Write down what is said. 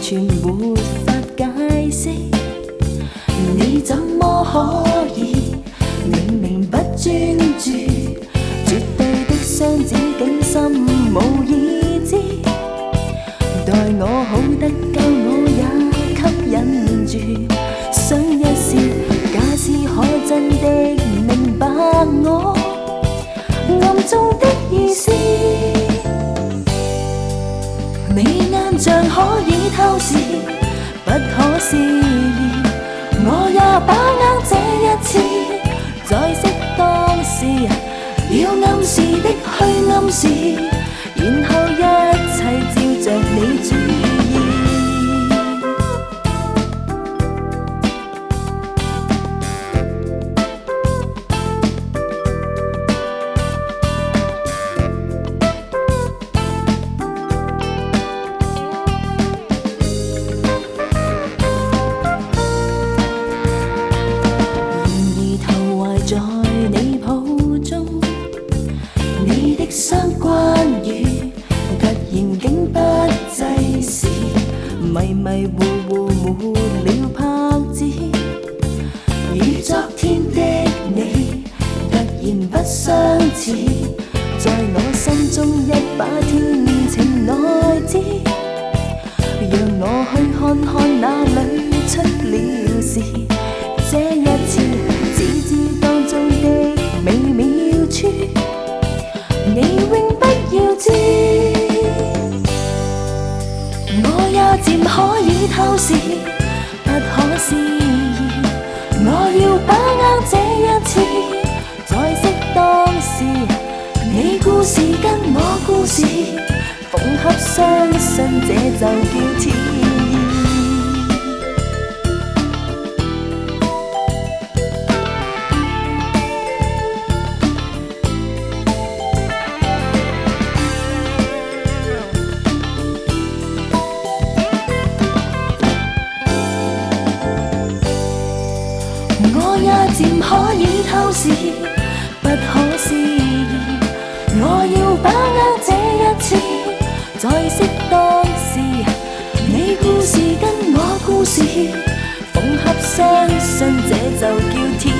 全沒法解釋，你怎麼可以明明不專注，絕對的雙子竟心無意知，待我好得夠我也吸引住，想一試，假使可真的明白我暗中的意思。你眼像可以透視，不可思議，我也把握這一次，在適當時要暗示的去暗示，然後一切照着你主意。在你抱中，你的相關語突然竟不濟時，迷迷糊糊沒了拍子，與昨天的你突然不相似，在我心中一把天晴來知，讓我去看看哪裏出了事，這一次只知當中的美妙處，你永不要知。我也漸可以透視，不可思議，我要把握這一次，在適當時，你故事跟我故事縫合，相信這就叫天意。我也漸可以透視，不可思議，我要把握這一次，在適當時，你故事跟我故事縫合，相信這就叫天